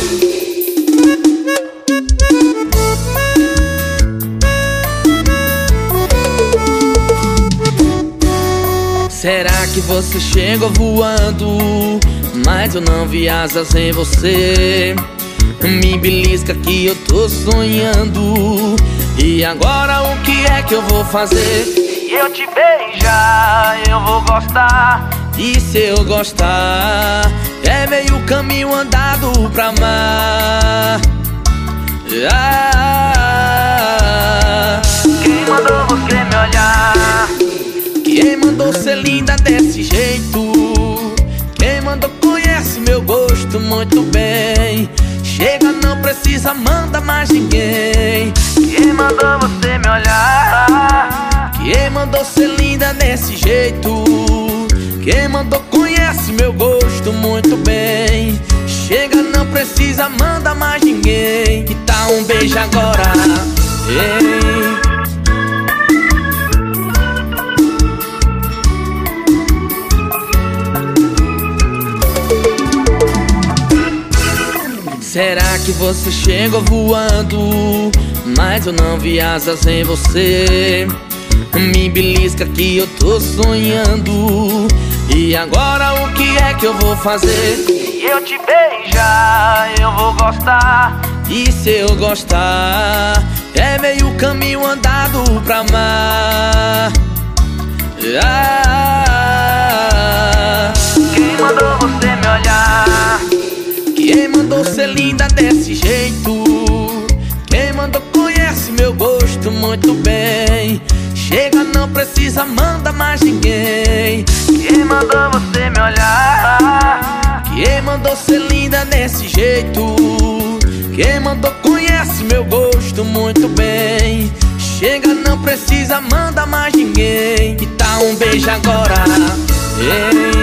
Será que você chegou voando, mas eu não vi asas em você? Me belisca que eu tô sonhando. E agora o que é que eu vou fazer? Se eu te beijar, eu vou gostar. E se eu gostar, é meio caminho andado pra amar. Quem mandou você me olhar? Quem mandou ser linda desse jeito? Quem mandou conhece meu gosto muito bem. Chega, não precisa, manda mais ninguém. Quem mandou você me olhar? Quem mandou ser linda desse jeito? Quem mandou conhece meu gosto muito bem. Chega, não precisa, manda mais ninguém. E tá um beijo agora, ei. Será que você chegou voando, mas eu não vi asas em você? Me belisca que eu tô sonhando. E agora o que é que eu vou fazer? Se eu te beijar, eu vou gostar. E se eu gostar, é meio caminho andado pra amar. Quem mandou você me olhar? Quem mandou ser linda desse jeito? Quem mandou conhece meu gosto muito bem. Chega, não precisa, manda mais ninguém. Quem mandou você me olhar? Quem mandou ser linda desse jeito? Quem mandou conhece meu gosto muito bem. Chega, não precisa, manda mais ninguém. E tá um beijo agora, ei.